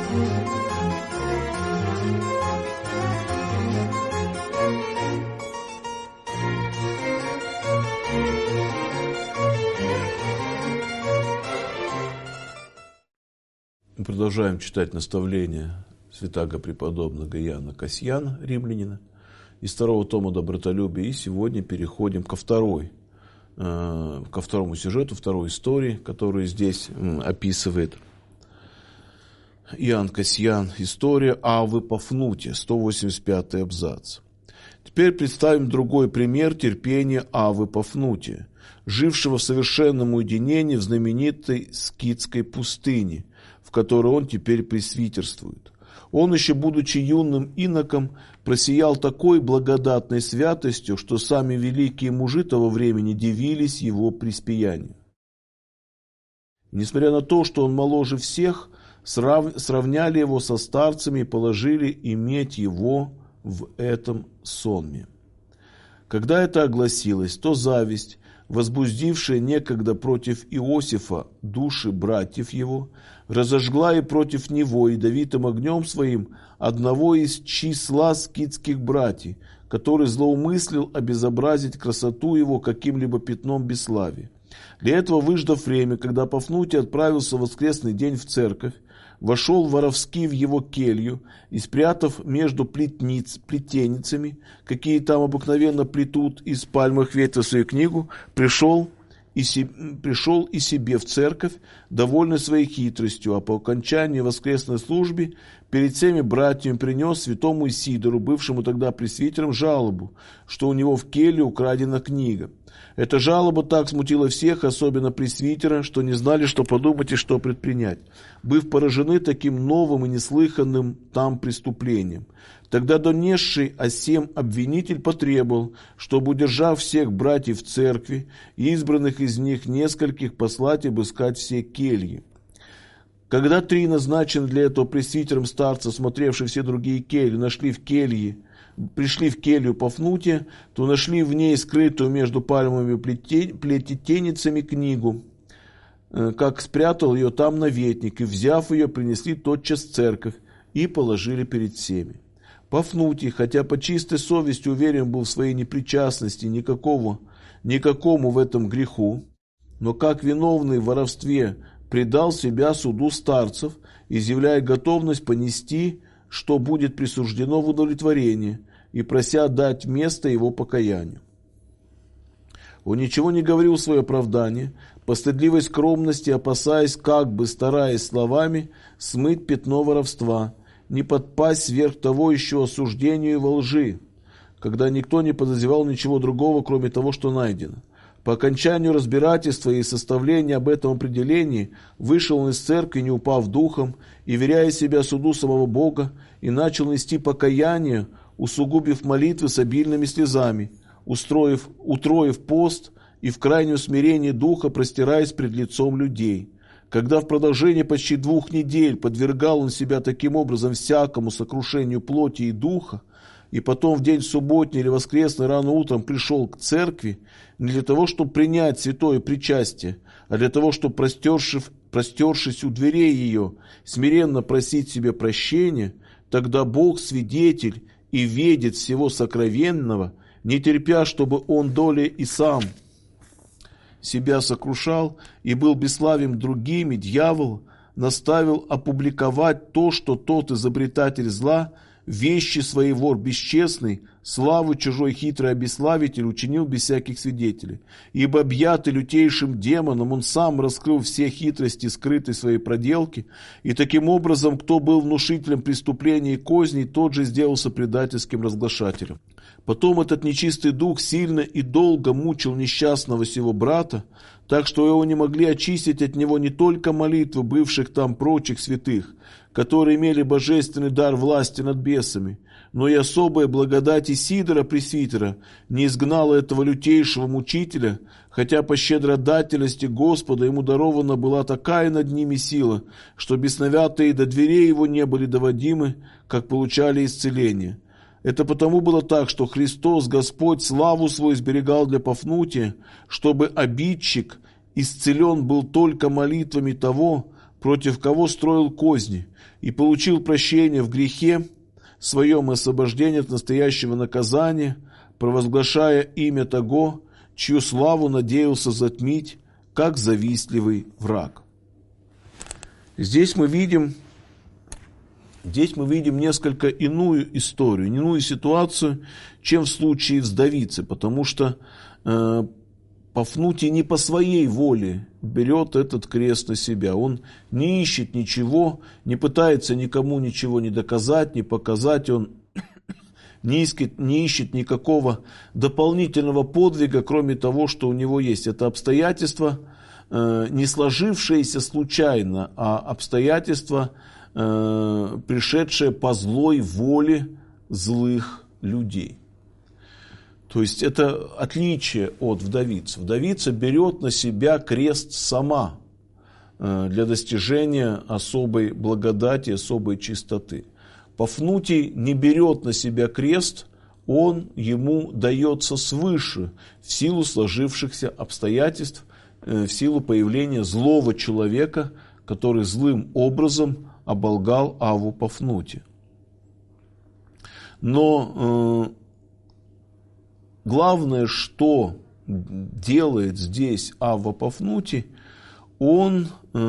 Мы продолжаем читать наставления святаго преподобного Иоанна Касьяна, римлянина, из второго тома «Добротолюбия». И сегодня переходим ко второму сюжету, второй истории, которую здесь описывает Иоанн Касьян. История Аввы Пафнутия, 185-й абзац. Теперь представим другой пример терпения Аввы Пафнутия, жившего в совершенном уединении в знаменитой Скитской пустыне, в которой он теперь пресвитерствует. Он, еще будучи юным иноком, просиял такой благодатной святостью, что сами великие мужи того времени дивились его преуспеянию. Несмотря на то, что он моложе всех, сравняли его со старцами и положили иметь его в этом сонме. Когда это огласилось, то зависть, возбудившая некогда против Иосифа души братьев его, разожгла и против него ядовитым огнем своим одного из числа скитских братьев, который злоумыслил обезобразить красоту его каким-либо пятном бесславия. Для этого, выждав время, когда Пафнутий отправился в воскресный день в церковь, вошел воровски в его келью и, спрятав между плетеницами, какие там обыкновенно плетут из пальмовых ветвей, свою книгу, пришел и себе в церковь, довольный своей хитростью, а по окончании воскресной службы перед всеми братьями принес святому Исидору, бывшему тогда пресвитером, жалобу, что у него в келье украдена книга. Эта жалоба так смутила всех, особенно пресвитера, что не знали, что подумать и что предпринять, быв поражены таким новым и неслыханным там преступлением. Тогда донесший о сем обвинитель потребовал, чтобы, удержав всех братьев в церкви и избранных из них нескольких, послать обыскать все кельи. Когда три назначенных для этого пресвитером старца, смотревшие все другие кельи, пришли в келью Пафнутия, то нашли в ней скрытую между пальмовыми плетеницами книгу, как спрятал ее там наветник, и, взяв ее, принесли тотчас в церковь и положили перед всеми. Пафнутий, хотя по чистой совести уверен был в своей непричастности никакому в этом греху, но как виновный в воровстве предал себя суду старцев, изъявляя готовность понести, что будет присуждено в удовлетворение, и прося дать место его покаянию. Он ничего не говорил в свое оправдание, по стыдливой скромности опасаясь, как бы стараясь словами смыть пятно воровства, не подпасть сверх того еще осуждению и во лжи, когда никто не подозревал ничего другого, кроме того, что найдено. По окончанию разбирательства и составления об этом определении вышел он из церкви, не упав духом, и, веряя себя суду самого Бога, и начал нести покаяние, усугубив молитвы с обильными слезами, утроив пост и в крайнем смирении духа простираясь пред лицом людей. Когда в продолжении почти 2 недель подвергал он себя таким образом всякому сокрушению плоти и духа, и потом в день субботний или воскресный рано утром пришел к церкви, не для того, чтобы принять святое причастие, а для того, чтобы, простершись у дверей ее, смиренно просить себе прощения, тогда Бог свидетель и ведет всего сокровенного, не терпя, чтобы он долей и сам себя сокрушал и был бесславен другими, дьявол наставил опубликовать то, что тот изобретатель зла, вещи своей вор бесчестный, славу чужой хитрый обесславитель учинил без всяких свидетелей. Ибо объятый лютейшим демоном, он сам раскрыл все хитрости скрытой своей проделки, и таким образом, кто был внушителем преступления и козней, тот же сделался предательским разглашателем. Потом этот нечистый дух сильно и долго мучил несчастного сего брата, так что его не могли очистить от него не только молитвы бывших там прочих святых, которые имели божественный дар власти над бесами, но и особая благодать Исидора Пресвитера не изгнала этого лютейшего мучителя, хотя по щедродательности Господа ему дарована была такая над ними сила, что бесноватые до дверей его не были доводимы, как получали исцеление. Это потому было так, что Христос, Господь, славу свою сберегал для Пафнутия, чтобы обидчик исцелен был только молитвами того, против кого строил козни, и получил прощение в грехе своем и освобождение от настоящего наказания, провозглашая имя того, чью славу надеялся затмить, как завистливый враг». Здесь мы видим несколько иную историю, иную ситуацию, чем в случае с Давицей, потому что Пафнутий не по своей воле берет этот крест на себя. Он не ищет ничего, не пытается никому ничего не доказать, не показать. Он не ищет никакого дополнительного подвига, кроме того, что у него есть. Это обстоятельства, не сложившиеся случайно, а обстоятельства, пришедшие по злой воле злых людей. То есть это отличие от вдовицы. Вдовица берет на себя крест сама для достижения особой благодати, особой чистоты. Пафнутий не берет на себя крест, ему дается свыше в силу сложившихся обстоятельств, в силу появления злого человека, который злым образом оболгал Авву Пафнутия. Но главное, что делает здесь Авва Пафнутий, он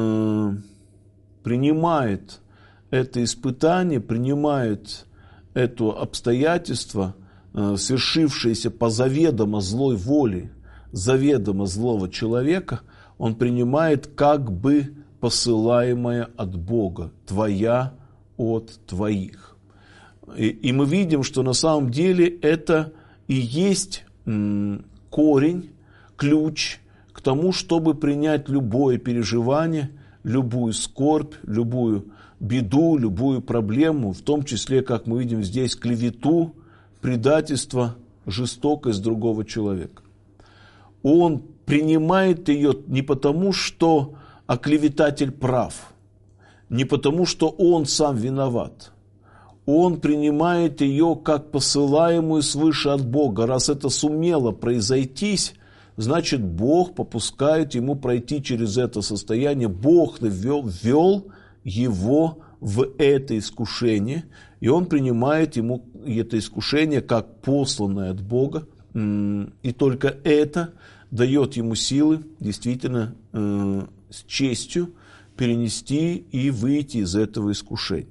принимает это испытание, принимает это обстоятельство, свершившееся по заведомо злой воле, заведомо злого человека, он принимает как бы посылаемое от Бога, твоя от твоих. И мы видим, что на самом деле это и есть корень, ключ к тому, чтобы принять любое переживание, любую скорбь, любую беду, любую проблему, в том числе, как мы видим здесь, клевету, предательство, жестокость другого человека. Он принимает ее не потому, что оклеветатель прав, не потому, что он сам виноват. Он принимает ее как посылаемую свыше от Бога. Раз это сумело произойтись, значит, Бог попускает ему пройти через это состояние. Бог ввел его в это искушение, и он принимает ему это искушение как посланное от Бога. И только это дает ему силы действительно с честью перенести и выйти из этого искушения.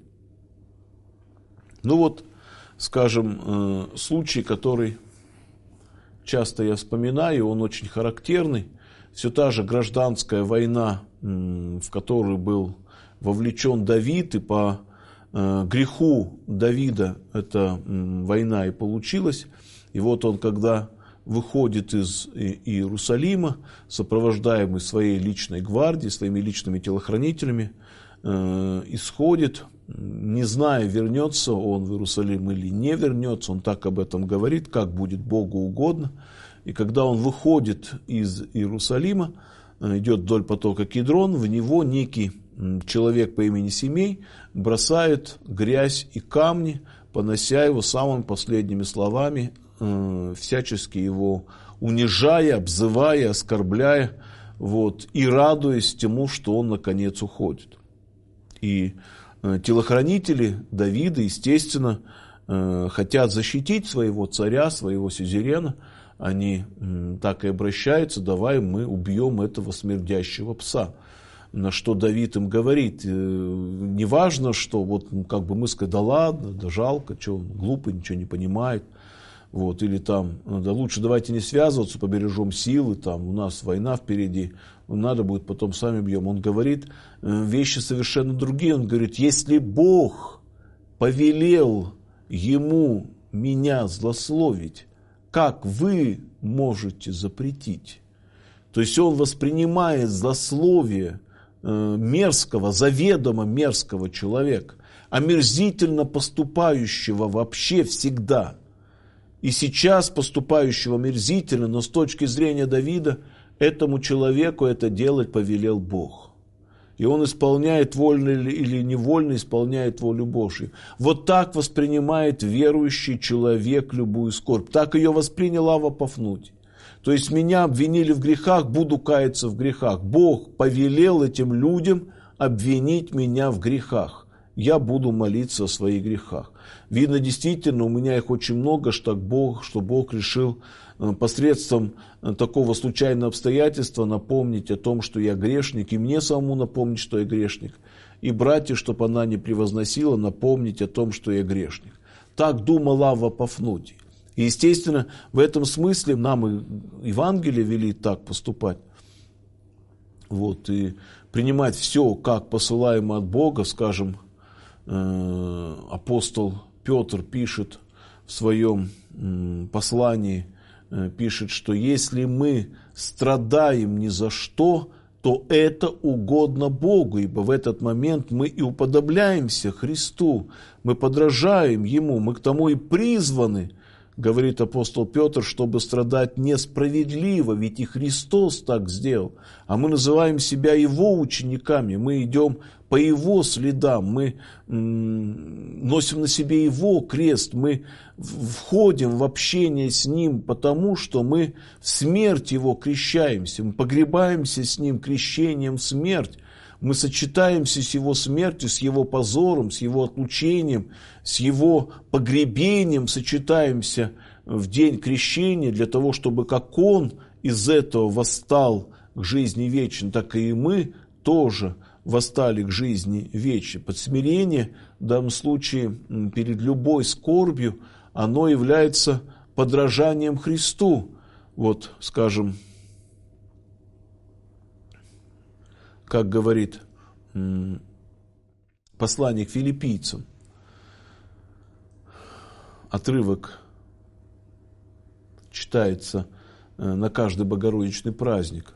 Ну вот, скажем, случай, который часто я вспоминаю, он очень характерный. Все та же гражданская война, в которую был вовлечен Давид, и по греху Давида эта война и получилась. И вот он, когда выходит из Иерусалима, сопровождаемый своей личной гвардией, своими личными телохранителями, исходит, не зная, вернется он в Иерусалим или не вернется, он так об этом говорит, как будет Богу угодно. И когда он выходит из Иерусалима, идет вдоль потока Кидрон, в него некий человек по имени Семей бросает грязь и камни, понося его самыми последними словами, всячески его унижая, обзывая, оскорбляя, и радуясь тому, что он наконец уходит. И телохранители Давида, естественно, хотят защитить своего царя, своего сюзерена. Они так и обращаются: давай мы убьем этого смердящего пса. На что Давид им говорит: не важно, что мы сказали, да ладно, да жалко, что он глупый, ничего не понимает. Или там, да лучше давайте не связываться, побережем силы, там у нас война впереди, надо будет, потом сами бьем. Он говорит вещи совершенно другие. Он говорит: если Бог повелел ему меня злословить, как вы можете запретить? То есть он воспринимает злословие мерзкого, заведомо мерзкого человека, омерзительно поступающего вообще всегда, и сейчас поступающего мерзительно, но с точки зрения Давида, этому человеку это делать повелел Бог. И он исполняет, вольно или невольно исполняет волю Божью. Вот так воспринимает верующий человек любую скорбь. Так ее воспринял Авва Пафнутий. То есть меня обвинили в грехах, буду каяться в грехах. Бог повелел этим людям обвинить меня в грехах. Я буду молиться о своих грехах. Видно, действительно, у меня их очень много, что Бог решил посредством такого случайного обстоятельства напомнить о том, что я грешник, и мне самому напомнить, что я грешник, и братья, чтобы она не превозносила, напомнить о том, что я грешник. Так думал Авва Пафнутий. И, естественно, в этом смысле нам и Евангелие велит так поступать. И принимать все, как посылаемо от Бога. Скажем, апостол Петр пишет в своем послании, пишет, что если мы страдаем ни за что, то это угодно Богу, ибо в этот момент мы и уподобляемся Христу, мы подражаем Ему, мы к тому и призваны, говорит апостол Петр, чтобы страдать несправедливо, ведь и Христос так сделал, а мы называем себя Его учениками, мы идем по Его следам, мы носим на себе Его крест, мы входим в общение с Ним, потому что мы в смерть Его крещаемся, мы погребаемся с Ним крещением в смерть, мы сочетаемся с Его смертью, с Его позором, с Его отлучением, с Его погребением, сочетаемся в день крещения для того, чтобы как Он из этого восстал к жизни вечной, так и мы тоже восстали к жизни вечной. Подсмирение в данном случае перед любой скорбью, оно является подражанием Христу. Скажем, как говорит посланник филиппийцам, отрывок читается на каждый богородичный праздник.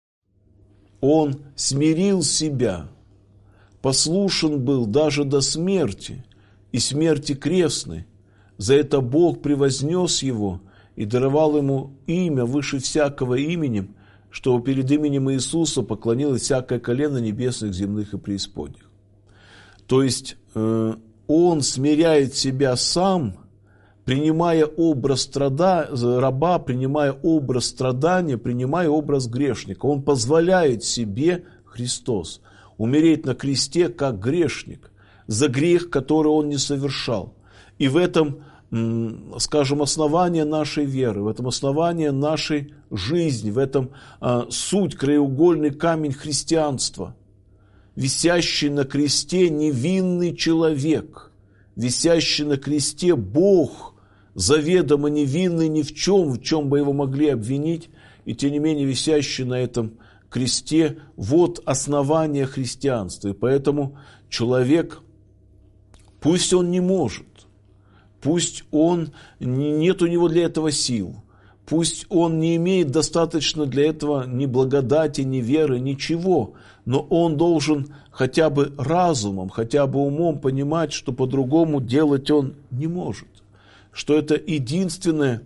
Он смирил себя, послушен был даже до смерти, и смерти крестной. За это Бог превознес его и даровал ему имя выше всякого имени, чтобы перед именем Иисуса поклонилось всякое колено небесных, земных и преисподних. То есть он смиряет себя сам, принимая образ раба, принимая образ страдания, принимая образ грешника. Он позволяет себе, Христос, умереть на кресте как грешник за грех, который он не совершал. И в этом, скажем, основание нашей веры, в этом основание нашей жизни, в этом суть, краеугольный камень христианства. Висящий на кресте невинный человек, висящий на кресте Бог, заведомо невинный ни в чем бы его могли обвинить, и тем не менее висящий на этом кресте, основание христианства. И поэтому человек, пусть он не может, пусть нет у него для этого сил, пусть он не имеет достаточно для этого ни благодати, ни веры, ничего, но он должен хотя бы разумом, хотя бы умом понимать, что по-другому делать он не может, что это единственная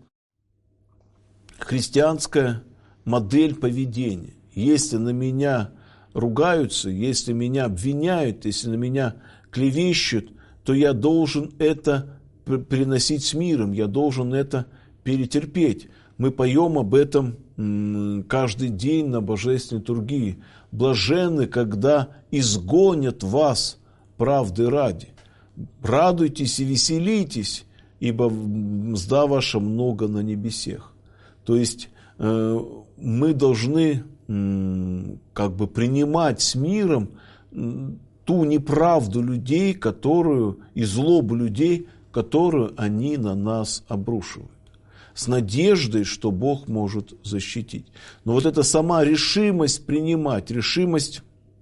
христианская модель поведения. Если на меня ругаются, если меня обвиняют, если на меня клевещут, то я должен это приносить с миром, я должен это перетерпеть. Мы поем об этом каждый день на божественной литургии. Блаженны, когда изгонят вас правды ради. Радуйтесь и веселитесь, ибо мзда ваша много на небесех. То есть мы должны принимать с миром ту неправду людей, и злобу людей, которую они на нас обрушивают. С надеждой, что Бог может защитить. Но эта сама решимость принимать, решимость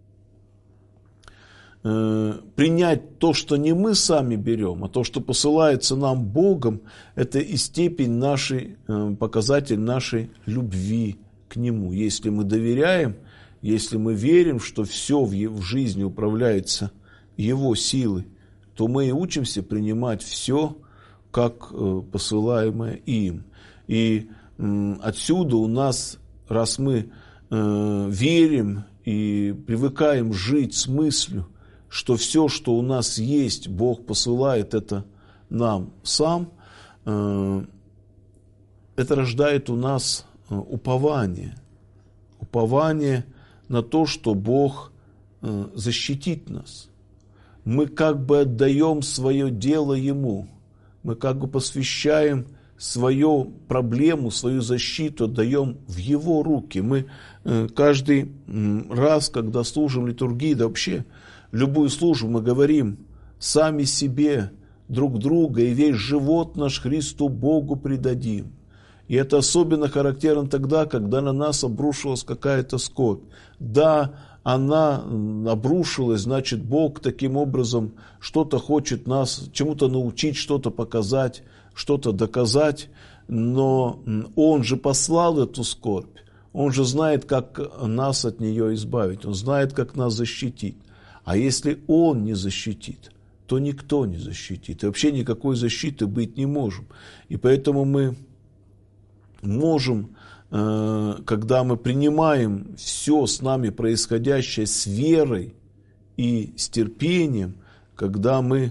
принять то, что не мы сами берем, а то, что посылается нам Богом, это и степень показатель нашей любви к Нему. Если мы доверяем, если мы верим, что все в жизни управляется Его силой, то мы и учимся принимать все как посылаемое им. И отсюда у нас, раз мы верим и привыкаем жить с мыслью, что все, что у нас есть, Бог посылает это нам сам, это рождает у нас упование. Упование на то, что Бог защитить нас. Мы как бы отдаем свое дело Ему. Мы как бы посвящаем свою проблему, свою защиту, отдаем в Его руки. Мы каждый раз, когда служим литургии, да вообще любую службу, мы говорим сами себе, друг друга, и весь живот наш Христу Богу предадим. И это особенно характерно тогда, когда на нас обрушилась какая-то скорбь. Да, она обрушилась, значит, Бог таким образом что-то хочет нас чему-то научить, что-то показать, что-то доказать, но Он же послал эту скорбь, Он же знает, как нас от нее избавить, Он знает, как нас защитить. А если Он не защитит, то никто не защитит. И вообще никакой защиты быть не может. И поэтому мы можем, когда мы принимаем все с нами происходящее с верой и с терпением, когда мы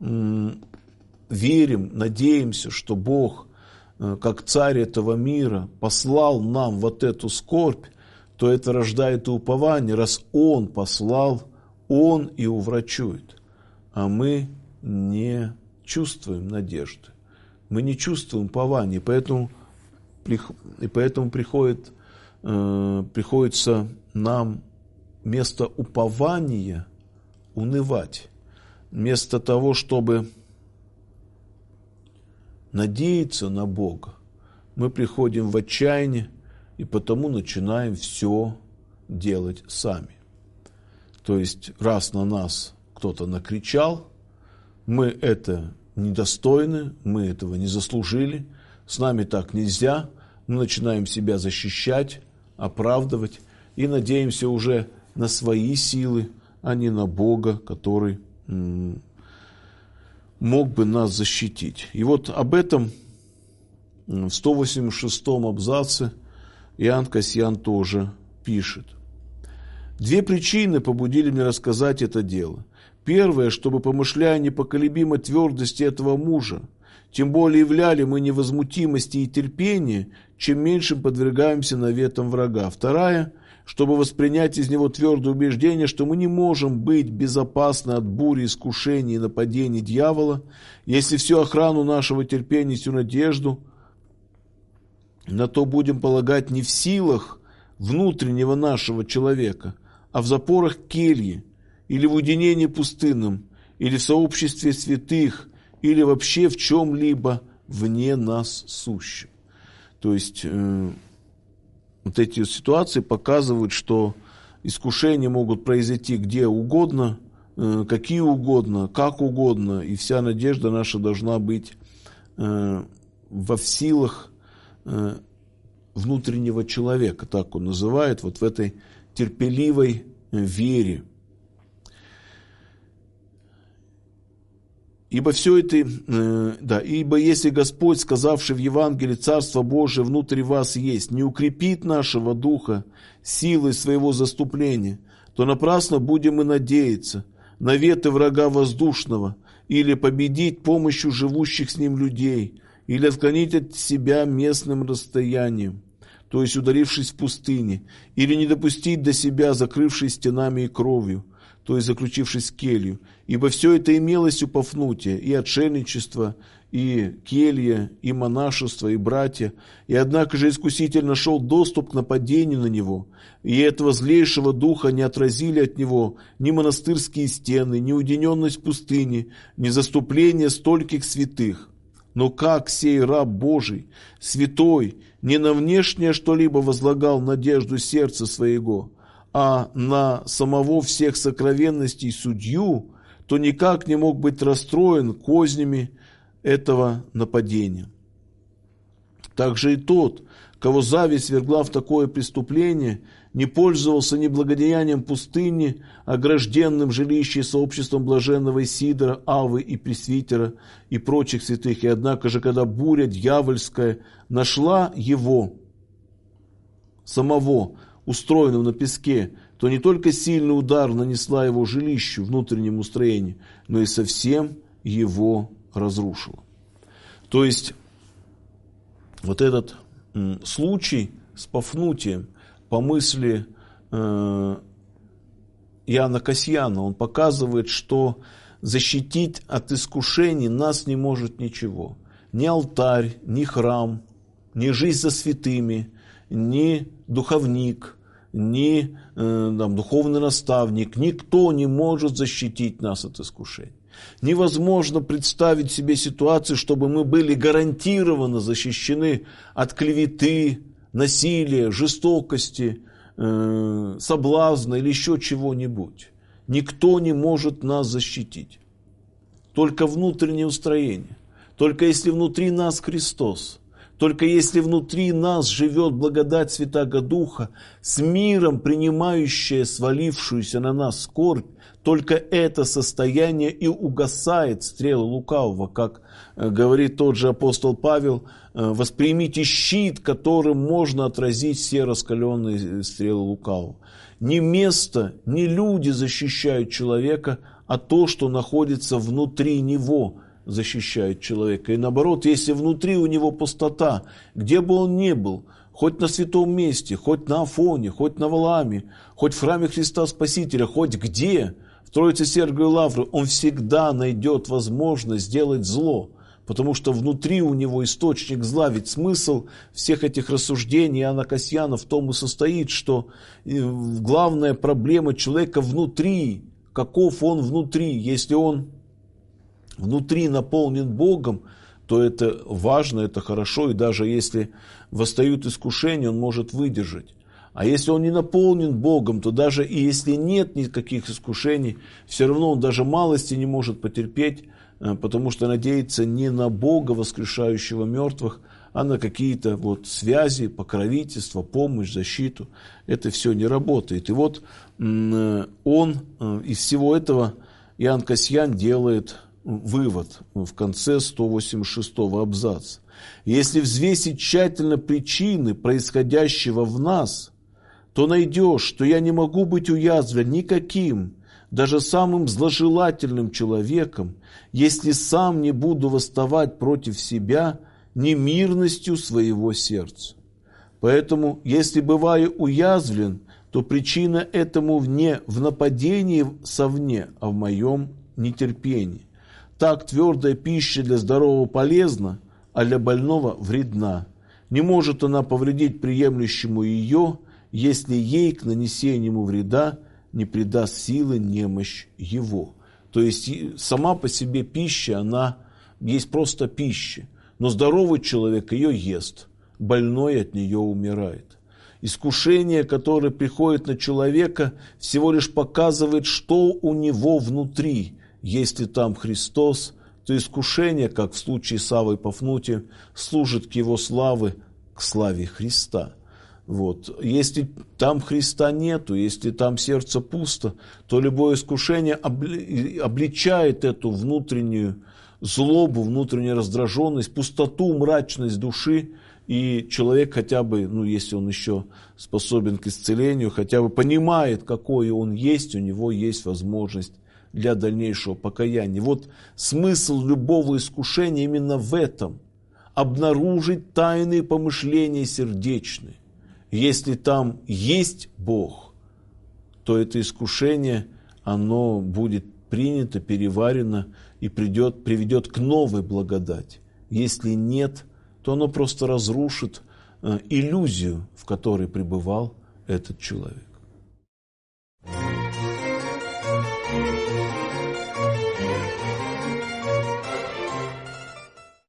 верим, надеемся, что Бог, как царь этого мира, послал нам вот эту скорбь, то это рождает и упование. Раз Он послал, Он и уврачует. А мы не чувствуем надежды, мы не чувствуем упования, поэтому приходится нам вместо упования унывать. Вместо того, чтобы надеяться на Бога, мы приходим в отчаяние и потому начинаем все делать сами. То есть, раз на нас кто-то накричал, мы это недостойны, мы этого не заслужили, с нами так нельзя, мы начинаем себя защищать, оправдывать и надеемся уже на свои силы, а не на Бога, который мог бы нас защитить. И вот об этом в 186-м абзаце Иоанн Кассиан тоже пишет. Две причины побудили меня рассказать это дело. Первое, чтобы, помышляя о непоколебимой твердости этого мужа, тем более являли мы невозмутимости и терпения, чем меньшим подвергаемся наветам врага. Вторая, чтобы воспринять из него твердое убеждение, что мы не можем быть безопасны от бури, искушений и нападений дьявола, если всю охрану нашего терпения и всю надежду на то будем полагать не в силах внутреннего нашего человека, а в запорах кельи, или в уединении пустынном, или в сообществе святых, или вообще в чем-либо вне нас сущем. То есть вот эти ситуации показывают, что искушения могут произойти где угодно, какие угодно, как угодно, и вся надежда наша должна быть во силах внутреннего человека, так он называет, вот в этой терпеливой вере. Ибо все это, ибо если Господь, сказавший в Евангелии, Царство Божие внутри вас есть, не укрепит нашего духа силой своего заступления, то напрасно будем и надеяться на наветы врага воздушного, или победить помощью живущих с ним людей, или отклонить от себя местным расстоянием, то есть ударившись в пустыне, или не допустить до себя, закрывшись стенами и кровью, то есть заключившись в келью. Ибо все это имелось у Пафнутия, и отшельничество, и келья, и монашество, и братья, и однако же искуситель нашел доступ к нападению на него, и этого злейшего духа не отразили от него ни монастырские стены, ни уединенность пустыни, ни заступление стольких святых. Но как сей раб Божий, святой, не на внешнее что-либо возлагал надежду сердца своего, а на самого всех сокровенностей судью, то никак не мог быть расстроен кознями этого нападения. Также и тот, кого зависть вергла в такое преступление, не пользовался ни благодеянием пустыни, огражденным жилищем сообществом блаженного Исидора, Авы и Пресвитера и прочих святых. И однако же, когда буря дьявольская нашла его самого, устроенного на песке, то не только сильный удар нанесла его жилищу, внутреннему строению, но и совсем его разрушила. То есть, вот этот случай с Пафнутием, по мысли Иоанна Касьяна. Он показывает, что защитить от искушений нас не может ничего. Ни алтарь, ни храм, ни жизнь со святыми, ни духовник, ни духовный наставник. Никто не может защитить нас от искушений. Невозможно представить себе ситуацию, чтобы мы были гарантированно защищены от клеветы, насилия, жестокости, соблазна или еще чего-нибудь. Никто не может нас защитить. Только внутреннее устроение. Только если внутри нас Христос. Только если внутри нас живет благодать Святаго Духа, с миром принимающая свалившуюся на нас скорбь, только это состояние и угасает стрелы лукавого, как говорит тот же апостол Павел: воспримите щит, которым можно отразить все раскаленные стрелы лукавого. Не место, не люди защищают человека, а то, что находится внутри него, защищает человека. И наоборот, если внутри у него пустота, где бы он ни был, хоть на святом месте, хоть на Афоне, хоть на Валааме, хоть в храме Христа Спасителя, хоть где, в Троице Сергиевой Лавры, он всегда найдет возможность сделать зло, потому что внутри у него источник зла. Ведь смысл всех этих рассуждений Иоанна Касьяна в том и состоит, что главная проблема человека внутри, каков он внутри. Если он внутри наполнен Богом, то это важно, это хорошо, и даже если восстают искушения, он может выдержать. А если он не наполнен Богом, то даже и если нет никаких искушений, все равно он даже малости не может потерпеть, потому что надеется не на Бога, воскрешающего мертвых, а на какие-то связи, покровительство, помощь, защиту. Это все не работает. И вот он из всего этого, Иоанн Касьян, делает вывод в конце 186-го абзаца. Если взвесить тщательно причины происходящего в нас, то найдешь, что я не могу быть уязвлен никаким, даже самым зложелательным человеком, если сам не буду восставать против себя немирностью своего сердца. Поэтому, если бываю уязвлен, то причина этому не в нападении совне, а в моем нетерпении. Так твердая пища для здорового полезна, а для больного вредна. Не может она повредить приемлющему ее, если ей к нанесению вреда не придаст силы немощь его. То есть сама по себе пища, она есть просто пища. Но здоровый человек ее ест, больной от нее умирает. Искушение, которое приходит на человека, всего лишь показывает, что у него внутри. Если там Христос, то искушение, как в случае с Аввой Пафнутием, служит к его славе, к славе Христа. Если там Христа нету, если там сердце пусто, то любое искушение обличает эту внутреннюю злобу, внутреннюю раздраженность, пустоту, мрачность души, и человек хотя бы, если он еще способен к исцелению, хотя бы понимает, какой он есть, у него есть возможность для дальнейшего покаяния. Смысл любого искушения именно в этом. Обнаружить тайные помышления сердечные. Если там есть Бог, то это искушение, оно будет принято, переварено и приведет к новой благодати. Если нет, то оно просто разрушит иллюзию, в которой пребывал этот человек.